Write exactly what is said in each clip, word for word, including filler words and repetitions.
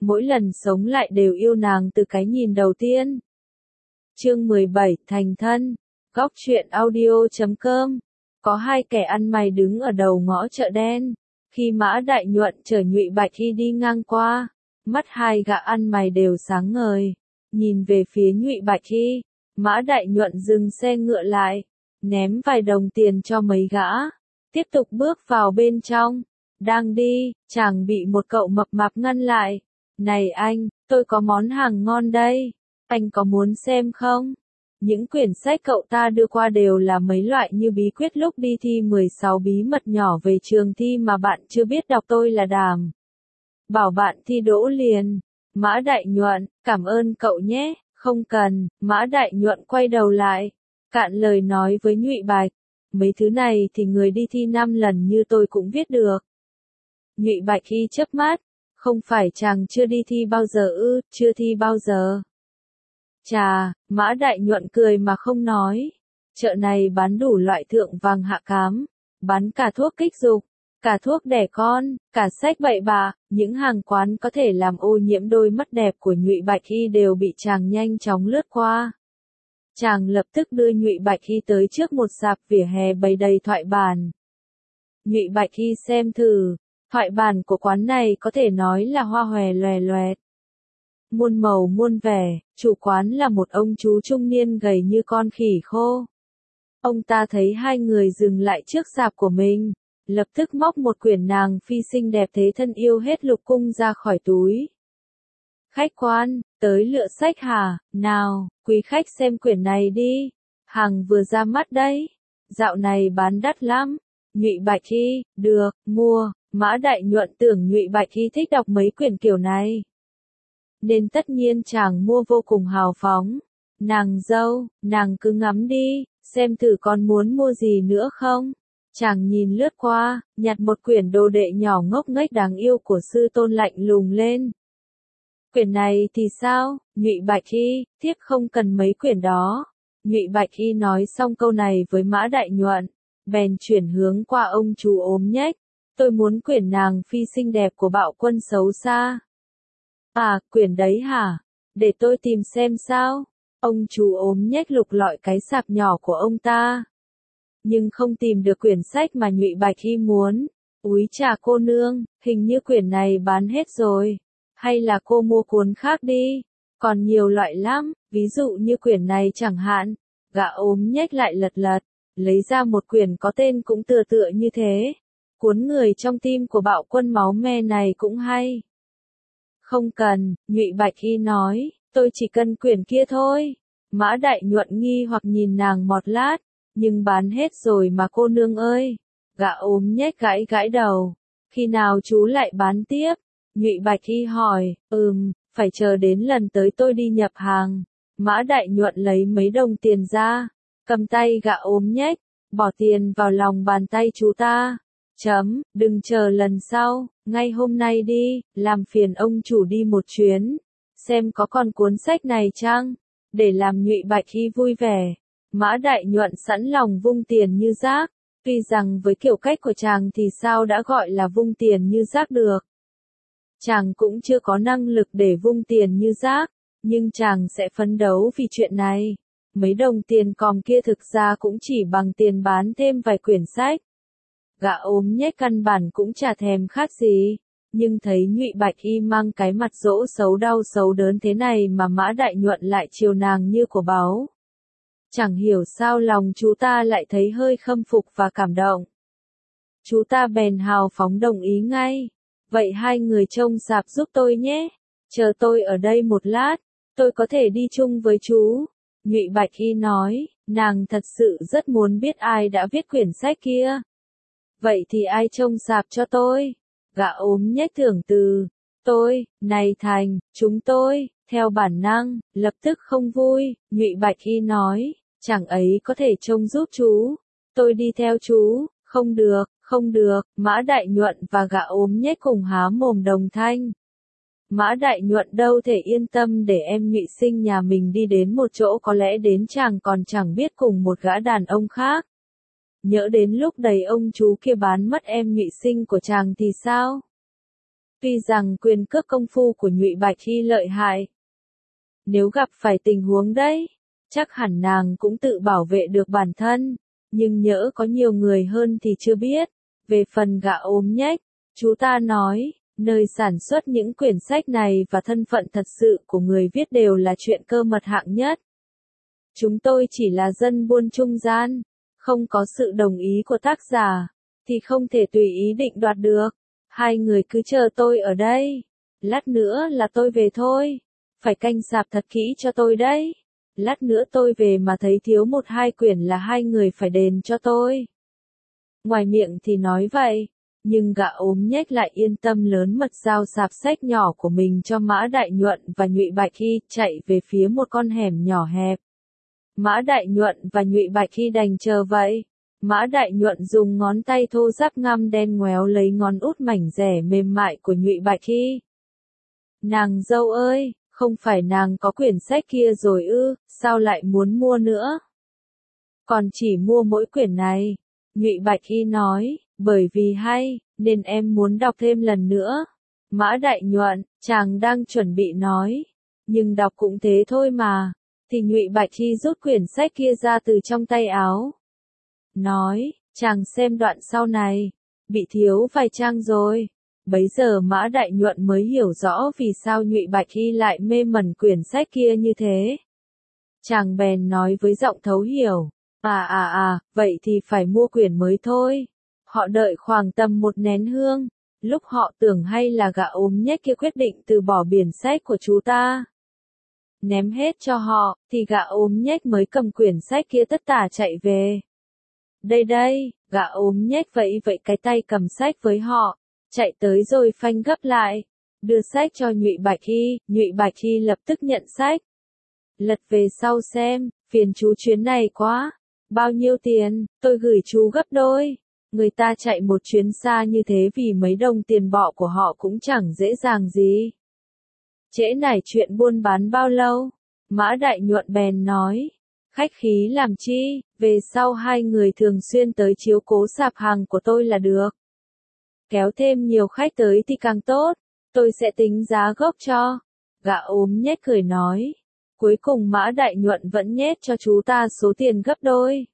mỗi lần sống lại đều yêu nàng từ cái nhìn đầu tiên. Chương mười bảy, thành thân. Góc truyện audio chấm com. Có hai kẻ ăn mày đứng ở đầu ngõ chợ đen. Khi Mã Đại Nhuận chở Nhụy Bạch Hy đi ngang qua, mắt hai gã ăn mày đều sáng ngời, nhìn về phía Nhụy Bạch Hy. Mã Đại Nhuận dừng xe ngựa lại, ném vài đồng tiền cho mấy gã, tiếp tục bước vào bên trong. Đang đi, chàng bị một cậu mập mạp ngăn lại. Này anh, tôi có món hàng ngon đây, anh có muốn xem không? Những quyển sách cậu ta đưa qua đều là mấy loại như bí quyết lúc đi thi mười sáu bí mật nhỏ về trường thi mà bạn chưa biết đọc. Tôi là Đàm, bảo bạn thi đỗ liền. Mã Đại Nhuận, cảm ơn cậu nhé. Không cần. Mã Đại Nhuận quay đầu lại, cạn lời nói với Nhụy Bạch, mấy thứ này thì người đi thi năm lần như tôi cũng viết được. Nhụy Bạch Hy chớp mắt, không phải chàng chưa đi thi bao giờ ư? Chưa thi bao giờ. Chà, Mã Đại Nhuận cười mà không nói. Chợ này bán đủ loại thượng vàng hạ cám, bán cả thuốc kích dục, cả thuốc đẻ con, cả sách bậy bạ, những hàng quán có thể làm ô nhiễm đôi mắt đẹp của Nhụy Bạch Hy đều bị chàng nhanh chóng lướt qua. Chàng lập tức đưa Nhụy Bạch Hy tới trước một sạp vỉa hè bày đầy thoại bản. Nhụy Bạch Hy xem thử, thoại bản của quán này có thể nói là hoa hòe loè loẹt, muôn màu muôn vẻ. Chủ quán là một ông chú trung niên gầy như con khỉ khô. Ông ta thấy hai người dừng lại trước sạp của mình, lập tức móc một quyển Nàng Phi xinh đẹp thế thân yêu hết lục cung ra khỏi túi. Khách quan, tới lựa sách hả? Nào, quý khách xem quyển này đi, hàng vừa ra mắt đấy, dạo này bán đắt lắm. Nhụy Bạch Hy, được, mua. Mã Đại Nhuận tưởng Nhụy Bạch Hy thích đọc mấy quyển kiểu này, nên tất nhiên chàng mua vô cùng hào phóng. Nàng dâu, nàng cứ ngắm đi, xem thử còn muốn mua gì nữa không? Chàng nhìn lướt qua, nhặt một quyển Đồ đệ nhỏ ngốc nghếch đáng yêu của sư tôn lạnh lùng lên. Quyển này thì sao? Nhụy Bạch Hy, thiếp không cần mấy quyển đó. Nhụy Bạch Hy nói xong câu này với Mã Đại Nhuận, bèn chuyển hướng qua ông chú ốm nhếch. Tôi muốn quyển Nàng Phi xinh đẹp của Bạo Quân xấu xa. À, quyển đấy hả? Để tôi tìm xem sao. Ông chú ốm nhếch lục lọi cái sạp nhỏ của ông ta, nhưng không tìm được quyển sách mà Nhụy Bạch Hy muốn. Úi chà cô nương, hình như quyển này bán hết rồi. Hay là cô mua cuốn khác đi, còn nhiều loại lắm, ví dụ như quyển này chẳng hạn. Gã ốm nhếch lại lật lật, lấy ra một quyển có tên cũng tựa tựa như thế. Cuốn Người trong tim của Bạo Quân máu me này cũng hay. Không cần, Nhụy Bạch Hy nói, tôi chỉ cần quyển kia thôi. Mã Đại Nhuận nghi hoặc nhìn nàng một lát, nhưng bán hết rồi mà cô nương ơi. Gã ốm nhếch gãi gãi đầu, khi nào chú lại bán tiếp? Nhụy Bạch Hy hỏi, ừm, phải chờ đến lần tới tôi đi nhập hàng. Mã Đại Nhuận lấy mấy đồng tiền ra, cầm tay gã ốm nhếch, bỏ tiền vào lòng bàn tay chú ta. Chấm, đừng chờ lần sau, ngay hôm nay đi, làm phiền ông chủ đi một chuyến, xem có còn cuốn sách này chăng, để làm Nhụy Bạch Hy vui vẻ. Mã Đại Nhuận sẵn lòng vung tiền như rác, tuy rằng với kiểu cách của chàng thì sao đã gọi là vung tiền như rác được. Chàng cũng chưa có năng lực để vung tiền như rác, nhưng chàng sẽ phấn đấu vì chuyện này. Mấy đồng tiền còm kia thực ra cũng chỉ bằng tiền bán thêm vài quyển sách. Gã ốm nhếch căn bản cũng chả thèm khác gì, nhưng thấy Nhụy Bạch Hy mang cái mặt dỗ xấu đau xấu đớn thế này mà Mã Đại Nhuận lại chiều nàng như của báu. Chẳng hiểu sao lòng chú ta lại thấy hơi khâm phục và cảm động. Chú ta bèn hào phóng đồng ý ngay. Vậy hai người trông sạp giúp tôi nhé. Chờ tôi ở đây một lát, tôi có thể đi chung với chú. Nhụy Bạch Hy nói, nàng thật sự rất muốn biết ai đã viết quyển sách kia. Vậy thì ai trông sạp cho tôi? Gã ốm nhếch thưởng từ. Tôi, này thành, chúng tôi, theo bản năng, lập tức không vui. Nhụy Bạch Hy nói, chẳng ấy có thể trông giúp chú. Tôi đi theo chú. Không được, không được. Mã Đại Nhuận và gã ốm nhếch cùng há mồm đồng thanh. Mã Đại Nhuận đâu thể yên tâm để em Nhụy Sinh nhà mình đi đến một chỗ có lẽ đến chàng còn chẳng biết cùng một gã đàn ông khác. Nhỡ đến lúc đầy ông chú kia bán mất em Nhụy Sinh của chàng thì sao? Tuy rằng quyền cước công phu của Nhụy Bạch Hy lợi hại, nếu gặp phải tình huống đấy, chắc hẳn nàng cũng tự bảo vệ được bản thân, nhưng nhỡ có nhiều người hơn thì chưa biết. Về phần Gã Ốm Nhách, chú ta nói, nơi sản xuất những quyển sách này và thân phận thật sự của người viết đều là chuyện cơ mật hạng nhất. Chúng tôi chỉ là dân buôn trung gian, không có sự đồng ý của tác giả, thì không thể tùy ý định đoạt được. Hai người cứ chờ tôi ở đây, lát nữa là tôi về thôi, phải canh sạp thật kỹ cho tôi đấy. Lát nữa tôi về mà thấy thiếu một hai quyển là hai người phải đền cho tôi. Ngoài miệng thì nói vậy, nhưng Gã Ốm Nhách lại yên tâm lớn mật giao sạp sách nhỏ của mình cho Mã Đại Nhuận và Nhụy Bạch Hy, chạy về phía một con hẻm nhỏ hẹp. Mã Đại Nhuận và Nhụy Bạch Hy đành chờ vậy. Mã Đại Nhuận dùng ngón tay thô ráp ngăm đen ngoéo lấy ngón út mảnh rẻ mềm mại của Nhụy Bạch Hy. Nàng dâu ơi, không phải nàng có quyển sách kia rồi ư, sao lại muốn mua nữa? Còn chỉ mua mỗi quyển này. Nhụy Bạch Hy nói, bởi vì hay, nên em muốn đọc thêm lần nữa. Mã Đại Nhuận, chàng đang chuẩn bị nói, nhưng đọc cũng thế thôi mà. Thì Nhụy Bạch Hy rút quyển sách kia ra từ trong tay áo. Nói, chàng xem đoạn sau này, bị thiếu vài trang rồi. Bấy giờ Mã Đại Nhuận mới hiểu rõ vì sao Nhụy Bạch Hy lại mê mẩn quyển sách kia như thế. Chàng bèn nói với giọng thấu hiểu, à à à, vậy thì phải mua quyển mới thôi. Họ đợi khoảng tầm một nén hương, lúc họ tưởng hay là Gã Ốm Nhách kia quyết định từ bỏ biển sách của chú ta. Ném hết cho họ, thì Gã Ốm Nhách mới cầm quyển sách kia tất tả chạy về. Đây đây, Gã Ốm Nhách vẫy vẫy cái tay cầm sách với họ, chạy tới rồi phanh gấp lại, đưa sách cho Nhụy Bạch Hy. Nhụy Bạch Hy lập tức nhận sách. Lật về sau xem, phiền chú chuyến này quá. Bao nhiêu tiền, tôi gửi chú gấp đôi. Người ta chạy một chuyến xa như thế vì mấy đồng tiền bọ của họ cũng chẳng dễ dàng gì. Trễ nải chuyện buôn bán bao lâu? Mã Đại Nhuận bèn nói. Khách khí làm chi, về sau hai người thường xuyên tới chiếu cố sạp hàng của tôi là được. Kéo thêm nhiều khách tới thì càng tốt, tôi sẽ tính giá gốc cho. Gã Ốm Nhách cười nói. Cuối cùng Mã Đại Nhuận vẫn nhét cho chú ta số tiền gấp đôi.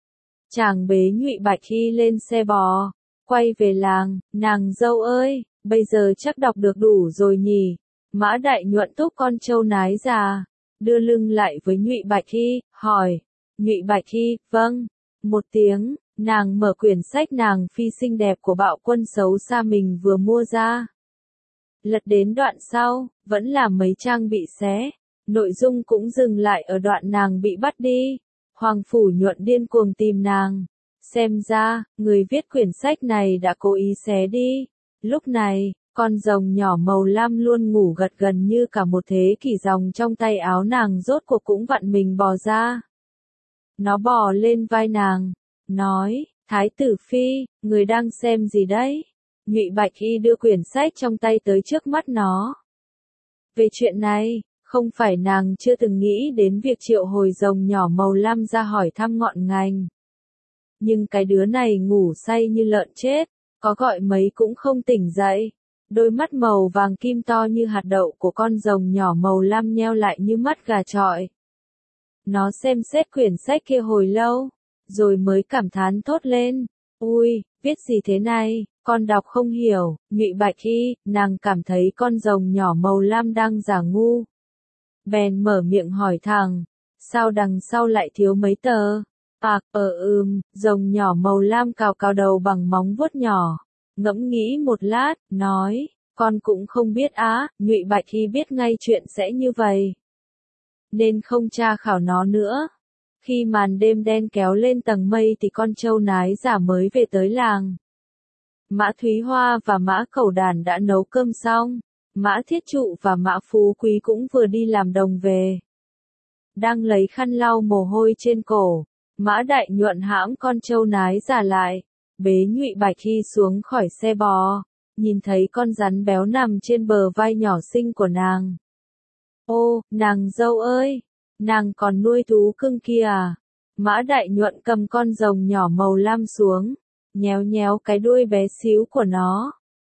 Chàng bế Nhụy Bạch Hy lên xe bò, quay về làng. Nàng dâu ơi, bây giờ chắc đọc được đủ rồi nhỉ. Mã Đại Nhuận thúc con trâu nái già, đưa lưng lại với Nhụy Bạch Hy, hỏi. Nhụy Bạch Hy, vâng. Một tiếng, nàng mở quyển sách nàng phi xinh đẹp của bạo quân xấu xa mình vừa mua ra. Lật đến đoạn sau, vẫn là mấy trang bị xé. Nội dung cũng dừng lại ở đoạn nàng bị bắt đi. Hoàng Phủ Nhuận điên cuồng tìm nàng. Xem ra, người viết quyển sách này đã cố ý xé đi. Lúc này, con rồng nhỏ màu lam luôn ngủ gật gần như cả một thế kỷ ròng trong tay áo nàng rốt cuộc cũng vặn mình bò ra. Nó bò lên vai nàng, nói, Thái tử Phi, người đang xem gì đấy? Nhụy Bạch Hy đưa quyển sách trong tay tới trước mắt nó. Về chuyện này, không phải nàng chưa từng nghĩ đến việc triệu hồi rồng nhỏ màu lam ra hỏi thăm ngọn ngành. Nhưng cái đứa này ngủ say như lợn chết, có gọi mấy cũng không tỉnh dậy. Đôi mắt màu vàng kim to như hạt đậu của con rồng nhỏ màu lam nheo lại như mắt gà chọi. Nó xem xét quyển sách kia hồi lâu, rồi mới cảm thán thốt lên. Ui, viết gì thế này, con đọc không hiểu. Nhụy Bạch Hy, nàng cảm thấy con rồng nhỏ màu lam đang giả ngu. Bèn mở miệng hỏi thẳng, sao đằng sau lại thiếu mấy tờ? À, ờ ừm, rồng nhỏ màu lam cào cào đầu bằng móng vuốt nhỏ. Ngẫm nghĩ một lát, nói, con cũng không biết á. Nhụy Bạch Hy biết ngay chuyện sẽ như vậy, nên không tra khảo nó nữa. Khi màn đêm đen kéo lên tầng mây thì con trâu nái giả mới về tới làng. Mã Thúy Hoa và Mã Cẩu Đàn đã nấu cơm xong. Mã Thiết Trụ và Mã Phú Quý cũng vừa đi làm đồng về. Đang lấy khăn lau mồ hôi trên cổ, Mã Đại Nhuận hãm con trâu nái giả lại, bế Nhụy Bạch Hy xuống khỏi xe bò, nhìn thấy con rắn béo nằm trên bờ vai nhỏ xinh của nàng. Ô, nàng dâu ơi, nàng còn nuôi thú cưng kia à? Mã Đại Nhuận cầm con rồng nhỏ màu lam xuống, nhéo nhéo cái đuôi bé xíu của nó.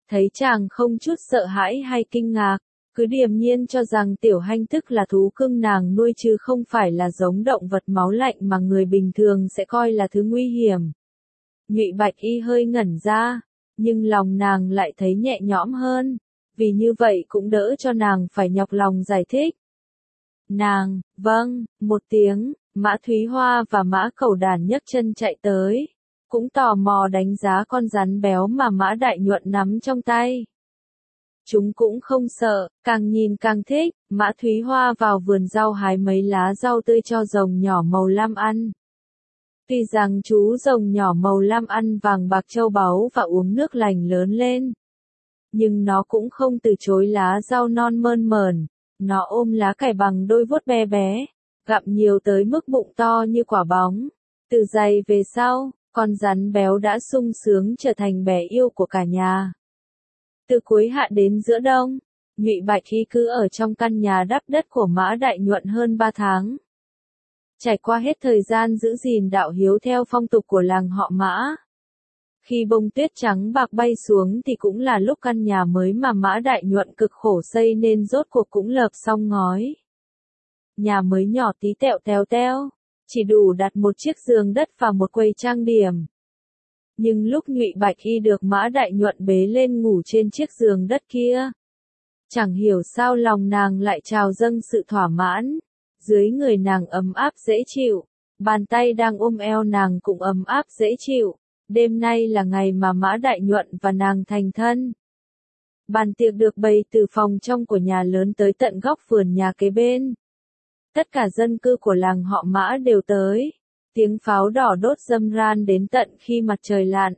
thấy chàng không chút sợ hãi hay kinh ngạc, cứ điềm nhiên cho rằng tiểu hanh tức là thú cưng nàng nuôi chứ không phải là giống động vật máu lạnh mà người bình thường sẽ coi là thứ nguy hiểm. Nhụy Bạch Y hơi ngẩn ra, nhưng lòng nàng lại thấy nhẹ nhõm hơn, vì như vậy cũng đỡ cho nàng phải nhọc lòng giải thích. Nàng, vâng, một tiếng, Mã Thúy Hoa và Mã Cẩu Đản nhấc chân chạy tới, cũng tò mò đánh giá con rắn béo mà Mã Đại Nhuận nắm trong tay. Chúng cũng không sợ, càng nhìn càng thích, Mã Thúy Hoa vào vườn rau hái mấy lá rau tươi cho rồng nhỏ màu lam ăn. Tuy rằng chú rồng nhỏ màu lam ăn vàng bạc châu báu và uống nước lành lớn lên, nhưng nó cũng không từ chối lá rau non mơn mởn, nó ôm lá cải bằng đôi vuốt bé bé, gặm nhiều tới mức bụng to như quả bóng. Từ giày về sau, con rắn béo đã sung sướng trở thành bé yêu của cả nhà. Từ cuối hạ đến giữa đông, Nhụy Bạch Y cứ ở trong căn nhà đắp đất của Mã Đại Nhuận hơn ba tháng. Trải qua hết thời gian giữ gìn đạo hiếu theo phong tục của làng họ Mã. Khi bông tuyết trắng bạc bay xuống thì cũng là lúc căn nhà mới mà Mã Đại Nhuận cực khổ xây nên rốt cuộc cũng lợp xong ngói. Nhà mới nhỏ tí tẹo teo teo, chỉ đủ đặt một chiếc giường đất và một quầy trang điểm. Nhưng lúc Nhụy Bạch Y được Mã Đại Nhuận bế lên ngủ trên chiếc giường đất kia, chẳng hiểu sao lòng nàng lại trào dâng sự thỏa mãn, dưới người nàng ấm áp dễ chịu, bàn tay đang ôm eo nàng cũng ấm áp dễ chịu. Đêm nay là ngày mà Mã Đại Nhuận và nàng thành thân. Bàn tiệc được bày từ phòng trong của nhà lớn tới tận góc vườn nhà kế bên. Tất cả dân cư của làng họ Mã đều tới. Tiếng pháo đỏ đốt râm ran đến tận khi mặt trời lặn.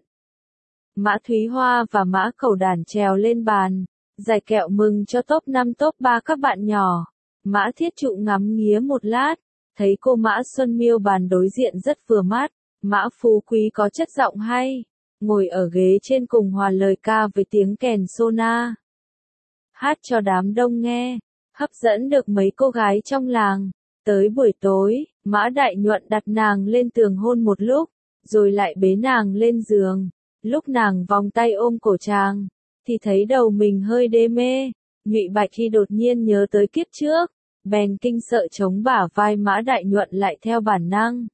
Mã Thúy Hoa và Mã Cẩu Đản trèo lên bàn, giải kẹo mừng cho top năm top ba các bạn nhỏ. Mã Thiết Trụ ngắm nghía một lát, thấy cô Mã Xuân Miêu bàn đối diện rất vừa mắt. Mã Phú Quý có chất giọng hay, ngồi ở ghế trên cùng hòa lời ca với tiếng kèn sona. Hát cho đám đông nghe, hấp dẫn được mấy cô gái trong làng. Tới buổi tối, Mã Đại Nhuận đặt nàng lên tường hôn một lúc, rồi lại bế nàng lên giường. Lúc nàng vòng tay ôm cổ chàng, thì thấy đầu mình hơi đê mê. Nhụy Bạch Y đột nhiên nhớ tới kiếp trước, bèn kinh sợ chống bả vai Mã Đại Nhuận lại theo bản năng.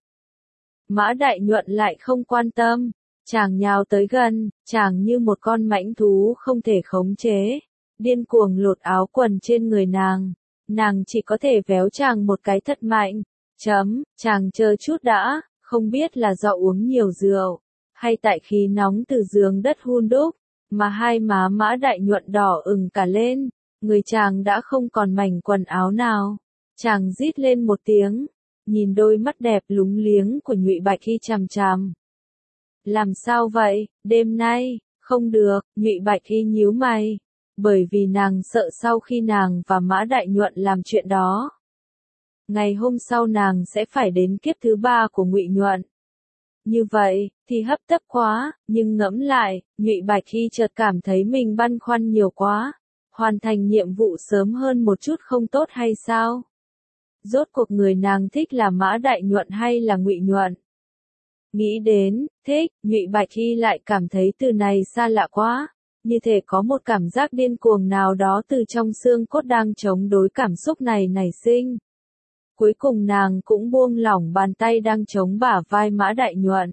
Mã Đại Nhuận lại không quan tâm, chàng nhào tới gần, chàng như một con mãnh thú không thể khống chế, điên cuồng lột áo quần trên người nàng, nàng chỉ có thể véo chàng một cái thật mạnh. Chấm, chàng chờ chút đã, không biết là do uống nhiều rượu, hay tại khí nóng từ giường đất hun đúc, mà hai má Mã Đại Nhuận đỏ ửng cả lên, người chàng đã không còn mảnh quần áo nào. Chàng rít lên một tiếng, nhìn đôi mắt đẹp lúng liếng của Nhụy Bạch Y chằm chằm. Làm sao vậy, đêm nay, không được, Nhụy Bạch Y nhíu mày, bởi vì nàng sợ sau khi nàng và Mã Đại Nhuận làm chuyện đó, ngày hôm sau nàng sẽ phải đến kiếp thứ ba của Ngụy Nhuận. Như vậy, thì hấp tấp quá, nhưng ngẫm lại, Nhụy Bạch Y chợt cảm thấy mình băn khoăn nhiều quá, hoàn thành nhiệm vụ sớm hơn một chút không tốt hay sao? Rốt cuộc người nàng thích là Mã Đại Nhuận hay là Ngụy Nhuận? Nghĩ đến, thích, Nhụy Bạch Y lại cảm thấy từ này xa lạ quá, như thể có một cảm giác điên cuồng nào đó từ trong xương cốt đang chống đối cảm xúc này nảy sinh. Cuối cùng nàng cũng buông lỏng bàn tay đang chống bả vai Mã Đại Nhuận,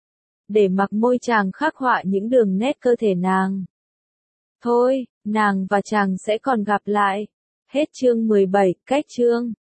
để mặc môi chàng khắc họa những đường nét cơ thể nàng. Thôi, nàng và chàng sẽ còn gặp lại. Hết chương mười bảy, cách chương.